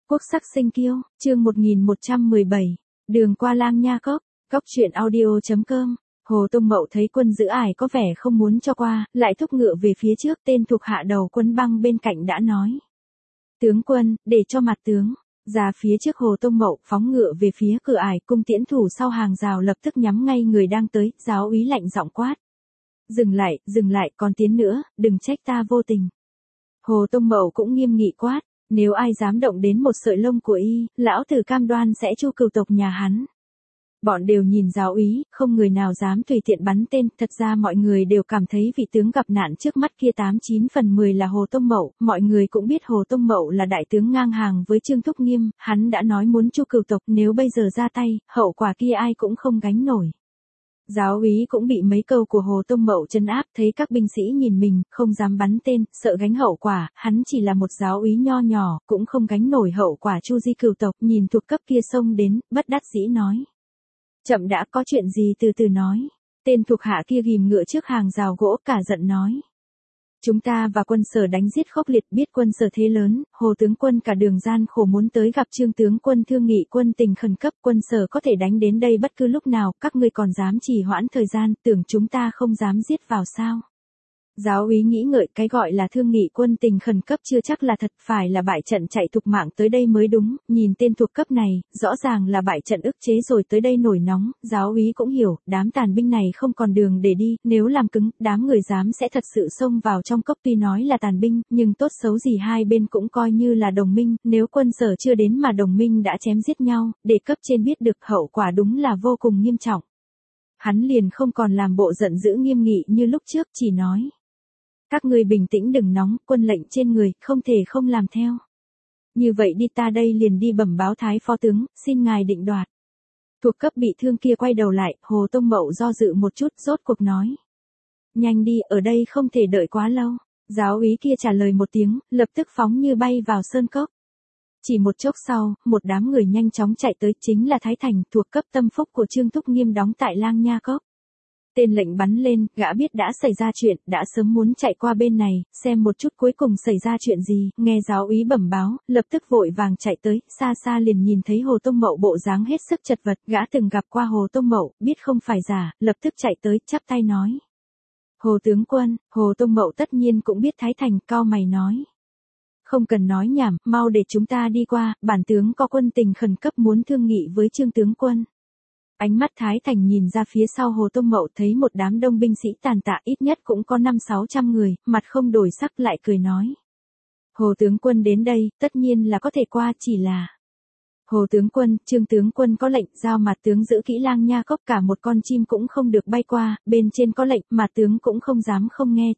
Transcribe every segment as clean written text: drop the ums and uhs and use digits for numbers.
Quốc sắc sinh kiêu, chương 1117, đường qua Lang Nha Cốc, cốc truyện audio.com. Hồ Tông Mậu thấy quân giữ ải có vẻ không muốn cho qua, lại thúc ngựa về phía trước. Tên thuộc hạ đầu quân băng bên cạnh đã nói: tướng quân, để cho mặt tướng. Ra phía trước Hồ Tông Mậu phóng ngựa về phía cửa ải, cung tiễn thủ sau hàng rào lập tức nhắm ngay người đang tới. Giáo úy lạnh giọng quát: dừng lại, còn tiến nữa, đừng trách ta vô tình. Hồ Tông Mậu cũng nghiêm nghị quát: nếu ai dám động đến một sợi lông của y, lão tử cam đoan sẽ chu cừu tộc nhà hắn. Bọn đều nhìn giáo úy, không người nào dám tùy tiện bắn tên. Thật ra mọi người đều cảm thấy vị tướng gặp nạn trước mắt kia 89 phần 10 là Hồ Tông Mậu. Mọi người cũng biết Hồ Tông Mậu là đại tướng ngang hàng với Trương Thúc Nghiêm. Hắn đã nói muốn chu cừu tộc, nếu bây giờ ra tay, hậu quả kia ai cũng không gánh nổi. Giáo úy cũng bị mấy câu của Hồ Tông Mậu trấn áp, thấy các binh sĩ nhìn mình, không dám bắn tên, sợ gánh hậu quả. Hắn chỉ là một giáo úy nho nhỏ, cũng không gánh nổi hậu quả chu di cừu tộc. Nhìn thuộc cấp kia xông đến, bất đắc dĩ nói: chậm đã, có chuyện gì từ từ nói. Tên thuộc hạ kia ghim ngựa trước hàng rào gỗ, cả giận nói: chúng ta và quân Sở đánh giết khốc liệt, biết quân Sở thế lớn, Hồ tướng quân cả đường gian khổ muốn tới gặp Trương tướng quân thương nghị quân tình khẩn cấp, quân Sở có thể đánh đến đây bất cứ lúc nào, các ngươi còn dám trì hoãn thời gian, tưởng chúng ta không dám giết vào sao? Giáo úy nghĩ ngợi, cái gọi là thương nghị quân tình khẩn cấp chưa chắc là thật, phải là bại trận chạy thục mạng tới đây mới đúng. Nhìn tên thuộc cấp này, rõ ràng là bại trận ức chế rồi tới đây nổi nóng. Giáo úy cũng hiểu, đám tàn binh này không còn đường để đi, nếu làm cứng, đám người dám sẽ thật sự xông vào trong cốc. Tuy nói là tàn binh, nhưng tốt xấu gì hai bên cũng coi như là đồng minh, nếu quân Sở chưa đến mà đồng minh đã chém giết nhau, để cấp trên biết được hậu quả đúng là vô cùng nghiêm trọng. Hắn liền không còn làm bộ giận dữ nghiêm nghị như lúc trước, chỉ nói: các ngươi bình tĩnh đừng nóng, quân lệnh trên người, không thể không làm theo. Như vậy đi, ta đây liền đi bẩm báo Thái phó tướng, xin ngài định đoạt. Thuộc cấp bị thương kia quay đầu lại, Hồ Tông Mậu do dự một chút, rốt cuộc nói: nhanh đi, ở đây không thể đợi quá lâu. Giáo úy kia trả lời một tiếng, lập tức phóng như bay vào sơn cốc. Chỉ một chốc sau, một đám người nhanh chóng chạy tới, chính là Thái Thành, thuộc cấp tâm phúc của Trương Thúc Nghiêm đóng tại Lang Nha Cốc. Tên lệnh bắn lên, gã biết đã xảy ra chuyện, đã sớm muốn chạy qua bên này, xem một chút cuối cùng xảy ra chuyện gì. Nghe giáo úy bẩm báo, lập tức vội vàng chạy tới, xa xa liền nhìn thấy Hồ Tông Mậu bộ dáng hết sức chật vật. Gã từng gặp qua Hồ Tông Mậu, biết không phải giả, lập tức chạy tới, chắp tay nói: Hồ tướng quân. Hồ Tông Mậu tất nhiên cũng biết Thái Thành, cau mày nói: không cần nói nhảm, mau để chúng ta đi qua, bản tướng có quân tình khẩn cấp muốn thương nghị với Trương tướng quân. Ánh mắt Thái Thành nhìn ra phía sau Hồ Tông Mậu, thấy một đám đông binh sĩ tàn tạ, ít nhất cũng có 500-600 người, mặt không đổi sắc, lại cười nói: Hồ tướng quân đến đây, tất nhiên là có thể qua, chỉ là... Hồ tướng quân, Trương tướng quân có lệnh, giao mặt tướng giữ kỹ Lang Nha Cốc, cả một con chim cũng không được bay qua, bên trên có lệnh, mà tướng cũng không dám không nghe,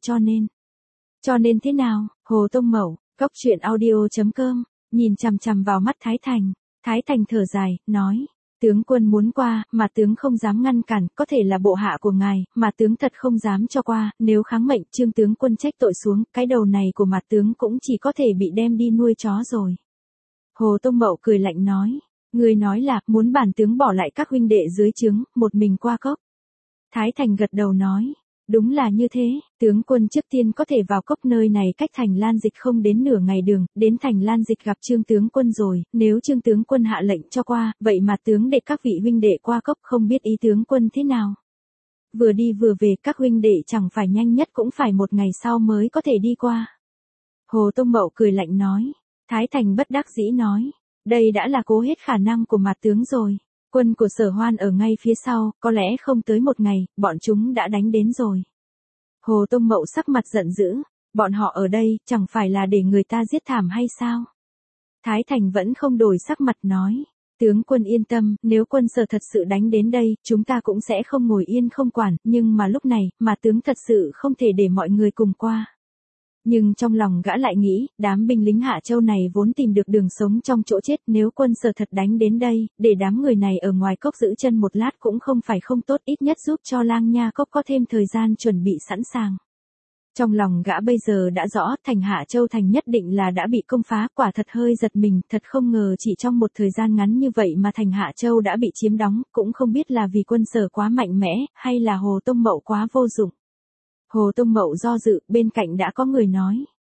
cho nên thế nào? Hồ Tông Mậu, cốc truyện audio.com, nhìn chằm chằm vào mắt Thái Thành. Thái Thành thở dài, nói: tướng quân muốn qua, mà tướng không dám ngăn cản, có thể là bộ hạ của ngài, mà tướng thật không dám cho qua, nếu kháng mệnh, Trương tướng quân trách tội xuống, cái đầu này của mặt tướng cũng chỉ có thể bị đem đi nuôi chó rồi. Hồ Tông Mậu cười lạnh nói: người nói là, muốn bản tướng bỏ lại các huynh đệ dưới trướng, một mình qua cốc. Thái Thành gật đầu nói: đúng là như thế, tướng quân trước tiên có thể vào cốc, nơi này cách thành Lan Dịch không đến nửa ngày đường, đến thành Lan Dịch gặp Trương tướng quân rồi, nếu Trương tướng quân hạ lệnh cho qua, vậy mà tướng để các vị huynh đệ qua cốc, không biết ý tướng quân thế nào. Vừa đi vừa về, các huynh đệ chẳng phải nhanh nhất cũng phải một ngày sau mới có thể đi qua. Hồ Tông Mậu cười lạnh nói. Thái Thành bất đắc dĩ nói: đây đã là cố hết khả năng của mặt tướng rồi. Quân của Sở Hoan ở ngay phía sau, có lẽ không tới một ngày, bọn chúng đã đánh đến rồi. Hồ Tông Mậu sắc mặt giận dữ: bọn họ ở đây, chẳng phải là để người ta giết thảm hay sao? Thái Thành vẫn không đổi sắc mặt nói: tướng quân yên tâm, nếu quân Sở thật sự đánh đến đây, chúng ta cũng sẽ không ngồi yên không quản, nhưng mà lúc này, mà tướng thật sự không thể để mọi người cùng qua. Nhưng trong lòng gã lại nghĩ, đám binh lính Hạ Châu này vốn tìm được đường sống trong chỗ chết, nếu quân Sở thật đánh đến đây, để đám người này ở ngoài cốc giữ chân một lát cũng không phải không tốt, ít nhất giúp cho Lang Nha Cốc có thêm thời gian chuẩn bị sẵn sàng. Trong lòng gã bây giờ đã rõ, thành Hạ Châu thành nhất định là đã bị công phá, quả thật hơi giật mình, thật không ngờ chỉ trong một thời gian ngắn như vậy mà thành Hạ Châu đã bị chiếm đóng, cũng không biết là vì quân Sở quá mạnh mẽ, hay là Hồ Tông Mậu quá vô dụng. Hồ Tông Mậu do dự, bên cạnh đã có người nói: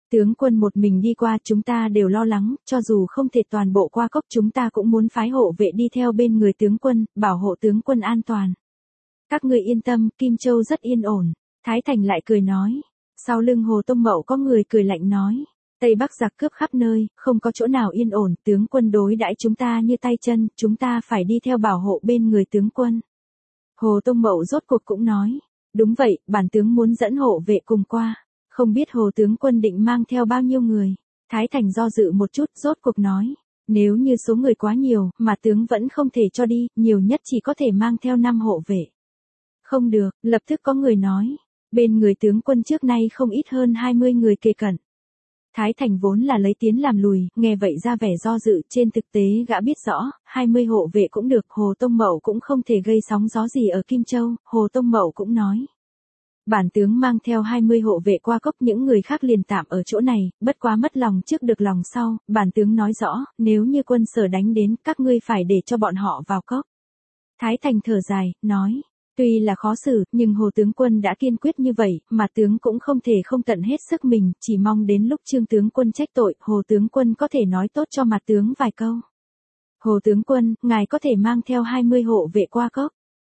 Tướng quân một mình đi qua chúng ta đều lo lắng, cho dù không thể toàn bộ qua cốc chúng ta cũng muốn phái hộ vệ đi theo bên người tướng quân, bảo hộ tướng quân an toàn. Các ngươi yên tâm, Kim Châu rất yên ổn. Thái Thành lại cười nói. Sau lưng Hồ Tông Mậu có người cười lạnh nói. Tây Bắc giặc cướp khắp nơi, không có chỗ nào yên ổn, tướng quân đối đãi chúng ta như tay chân, chúng ta phải đi theo bảo hộ bên người tướng quân. Hồ Tông Mậu rốt cuộc cũng nói. Đúng vậy, bản tướng muốn dẫn hộ vệ cùng qua. Không biết Hồ tướng quân định mang theo bao nhiêu người. Thái Thành do dự một chút, rốt cuộc nói. Nếu như số người quá nhiều, mà tướng vẫn không thể cho đi, nhiều nhất chỉ có thể mang theo 5 hộ vệ. Không được, lập tức có người nói. Bên người tướng quân trước nay không ít hơn 20 người kề cận. Thái Thành vốn là lấy tiến làm lùi, nghe vậy ra vẻ do dự, trên thực tế gã biết rõ, 20 hộ vệ cũng được, Hồ Tông Mậu cũng không thể gây sóng gió gì ở Kim Châu, Hồ Tông Mậu cũng nói. Bản tướng mang theo 20 hộ vệ qua cốc, những người khác liền tạm ở chỗ này, bất quá mất lòng trước được lòng sau, bản tướng nói rõ, nếu như quân Sở đánh đến, các ngươi phải để cho bọn họ vào cốc. Thái Thành thở dài, nói. Tuy là khó xử, nhưng Hồ tướng quân đã kiên quyết như vậy, mà tướng cũng không thể không tận hết sức mình, chỉ mong đến lúc Trương tướng quân trách tội, Hồ tướng quân có thể nói tốt cho mặt tướng vài câu. Hồ tướng quân, ngài có thể mang theo 20 hộ vệ qua cốc.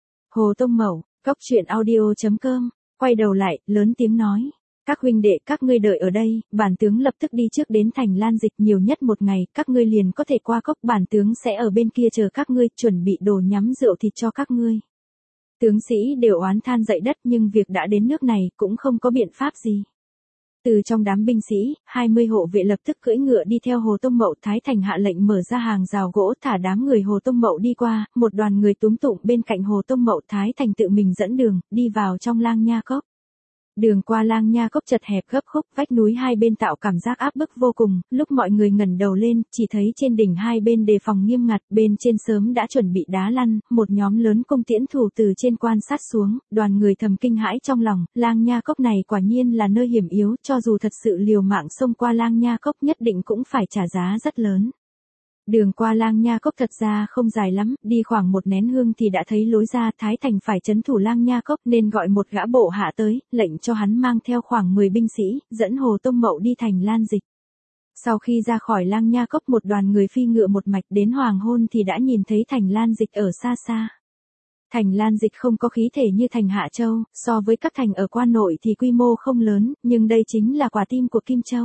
Hồ Tông Mậu, coctruyện.audio.com, quay đầu lại, lớn tiếng nói. Các huynh đệ, các ngươi đợi ở đây, bản tướng lập tức đi trước đến thành Lan Dịch, nhiều nhất một ngày, các ngươi liền có thể qua cốc, bản tướng sẽ ở bên kia chờ các ngươi, chuẩn bị đồ nhắm rượu thịt cho các ngươi. Tướng sĩ đều oán than dậy đất, nhưng việc đã đến nước này cũng không có biện pháp gì. Từ trong đám binh sĩ, 20 hộ vệ lập tức cưỡi ngựa đi theo Hồ Tông Mậu. Thái Thành hạ lệnh mở ra hàng rào gỗ, thả đám người Hồ Tông Mậu đi qua, một đoàn người túm tụm bên cạnh Hồ Tông Mậu. Thái Thành tự mình dẫn đường, đi vào trong Lang Nha Cốc. Đường qua Lang Nha Cốc chật hẹp gấp khúc, vách núi hai bên tạo cảm giác áp bức vô cùng, lúc mọi người ngẩng đầu lên, chỉ thấy trên đỉnh hai bên đề phòng nghiêm ngặt, bên trên sớm đã chuẩn bị đá lăn, một nhóm lớn cung tiễn thủ từ trên quan sát xuống, đoàn người thầm kinh hãi trong lòng, Lang Nha Cốc này quả nhiên là nơi hiểm yếu, cho dù thật sự liều mạng xông qua Lang Nha Cốc nhất định cũng phải trả giá rất lớn. Đường qua Lang Nha Cốc thật ra không dài lắm, đi khoảng một nén hương thì đã thấy lối ra. Thái Thành phải trấn thủ Lang Nha Cốc nên gọi một gã bộ hạ tới, lệnh cho hắn mang theo khoảng 10 binh sĩ, dẫn Hồ Tông Mậu đi thành Lan Dịch. Sau khi ra khỏi Lang Nha Cốc, một đoàn người phi ngựa một mạch đến hoàng hôn thì đã nhìn thấy thành Lan Dịch ở xa xa. Thành Lan Dịch không có khí thể như thành Hạ Châu, so với các thành ở quan nội thì quy mô không lớn, nhưng đây chính là quả tim của Kim Châu.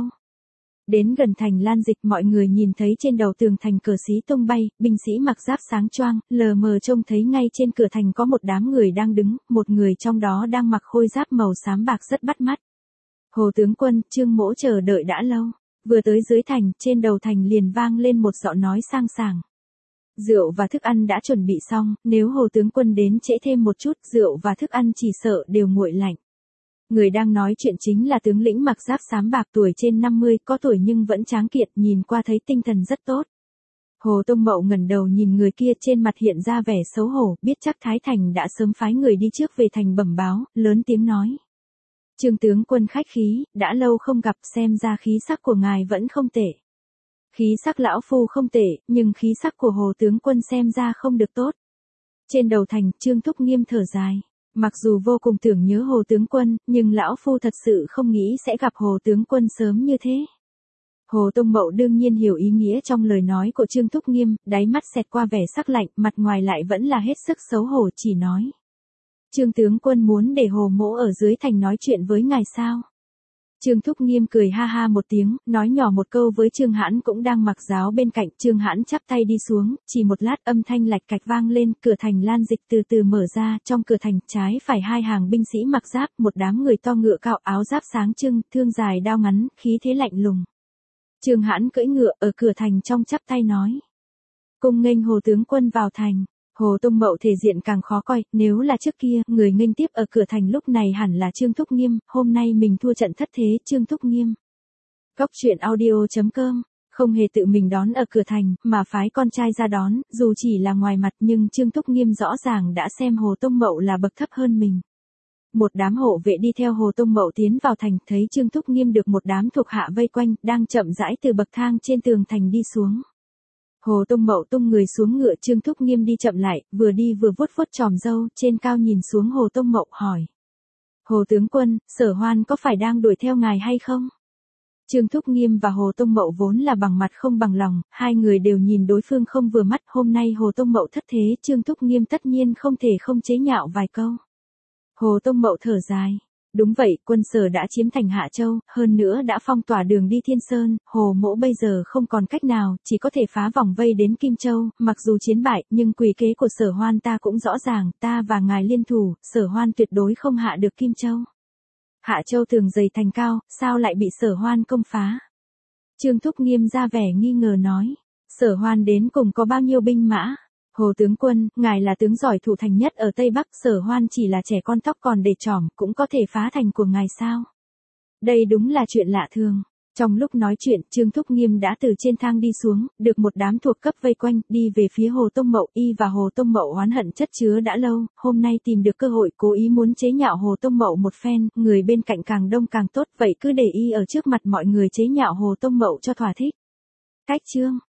Đến gần thành Lan Dịch, mọi người nhìn thấy trên đầu tường thành cờ xí tung bay, binh sĩ mặc giáp sáng choang, lờ mờ trông thấy ngay trên cửa thành có một đám người đang đứng, một người trong đó đang mặc khôi giáp màu xám bạc rất bắt mắt. Hồ tướng quân, Trương Mỗ chờ đợi đã lâu, vừa tới dưới thành, trên đầu thành liền vang lên một giọng nói sang sảng. Rượu và thức ăn đã chuẩn bị xong, nếu Hồ tướng quân đến trễ thêm một chút, rượu và thức ăn chỉ sợ đều nguội lạnh. Người đang nói chuyện chính là tướng lĩnh mặc giáp xám bạc, tuổi trên 50, có tuổi nhưng vẫn tráng kiện, nhìn qua thấy tinh thần rất tốt. Hồ Tông Mậu ngẩng đầu nhìn người kia, trên mặt hiện ra vẻ xấu hổ, biết chắc Thái Thành đã sớm phái người đi trước về thành bẩm báo, lớn tiếng nói. Trương tướng quân khách khí, đã lâu không gặp, xem ra khí sắc của ngài vẫn không tệ. Khí sắc lão phu không tệ, nhưng khí sắc của Hồ tướng quân xem ra không được tốt. Trên đầu thành, Trương Thúc Nghiêm thở dài. Mặc dù vô cùng tưởng nhớ Hồ tướng quân, nhưng lão phu thật sự không nghĩ sẽ gặp Hồ tướng quân sớm như thế. Hồ Tông Mậu đương nhiên hiểu ý nghĩa trong lời nói của Trương Thúc Nghiêm, đáy mắt xẹt qua vẻ sắc lạnh, mặt ngoài lại vẫn là hết sức xấu hổ, chỉ nói. Trương tướng quân muốn để Hồ mỗ ở dưới thành nói chuyện với ngài sao? Trương Thúc Nghiêm cười ha ha một tiếng, nói nhỏ một câu với Trương Hãn cũng đang mặc giáo bên cạnh. Trương Hãn chắp tay đi xuống, chỉ một lát âm thanh lạch cạch vang lên, cửa thành Lan Dịch từ từ mở ra, trong cửa thành trái phải hai hàng binh sĩ mặc giáp, một đám người to ngựa cao, áo giáp sáng trưng, thương dài đao ngắn, khí thế lạnh lùng. Trương Hãn cưỡi ngựa ở cửa thành trong chắp tay nói. Cung nghênh Hồ tướng quân vào thành. Hồ Tông Mậu thể diện càng khó coi, nếu là trước kia, người nghênh tiếp ở cửa thành lúc này hẳn là Trương Thúc Nghiêm, hôm nay mình thua trận thất thế, Trương Thúc Nghiêm. Coctruyện.audio.com, không hề tự mình đón ở cửa thành, mà phái con trai ra đón, dù chỉ là ngoài mặt nhưng Trương Thúc Nghiêm rõ ràng đã xem Hồ Tông Mậu là bậc thấp hơn mình. Một đám hộ vệ đi theo Hồ Tông Mậu tiến vào thành, thấy Trương Thúc Nghiêm được một đám thuộc hạ vây quanh, đang chậm rãi từ bậc thang trên tường thành đi xuống. Hồ Tông Mậu tung người xuống ngựa, Trương Thúc Nghiêm đi chậm lại, vừa đi vừa vuốt vuốt chòm râu, trên cao nhìn xuống Hồ Tông Mậu hỏi. Hồ tướng quân, Sở Hoan có phải đang đuổi theo ngài hay không? Trương Thúc Nghiêm và Hồ Tông Mậu vốn là bằng mặt không bằng lòng, hai người đều nhìn đối phương không vừa mắt, hôm nay Hồ Tông Mậu thất thế, Trương Thúc Nghiêm tất nhiên không thể không chế nhạo vài câu. Hồ Tông Mậu thở dài. Đúng vậy, quân Sở đã chiếm thành Hạ Châu, hơn nữa đã phong tỏa đường đi Thiên Sơn, Hồ Mỗ bây giờ không còn cách nào, chỉ có thể phá vòng vây đến Kim Châu, mặc dù chiến bại, nhưng quỷ kế của Sở Hoan ta cũng rõ ràng, ta và ngài liên thủ, Sở Hoan tuyệt đối không hạ được Kim Châu. Hạ Châu tường dày thành cao, sao lại bị Sở Hoan công phá? Trương Thúc Nghiêm ra vẻ nghi ngờ nói, Sở Hoan đến cùng có bao nhiêu binh mã? Hồ tướng quân, ngài là tướng giỏi thủ thành nhất ở Tây Bắc, Sở Hoan chỉ là trẻ con tóc còn để trỏm, cũng có thể phá thành của ngài sao? Đây đúng là chuyện lạ thường. Trong lúc nói chuyện, Trương Thúc Nghiêm đã từ trên thang đi xuống, được một đám thuộc cấp vây quanh, đi về phía Hồ Tông Mậu. Y và Hồ Tông Mậu oán hận chất chứa đã lâu, hôm nay tìm được cơ hội cố ý muốn chế nhạo Hồ Tông Mậu một phen, người bên cạnh càng đông càng tốt, vậy cứ để Y ở trước mặt mọi người chế nhạo Hồ Tông Mậu cho thỏa thích. Cách chương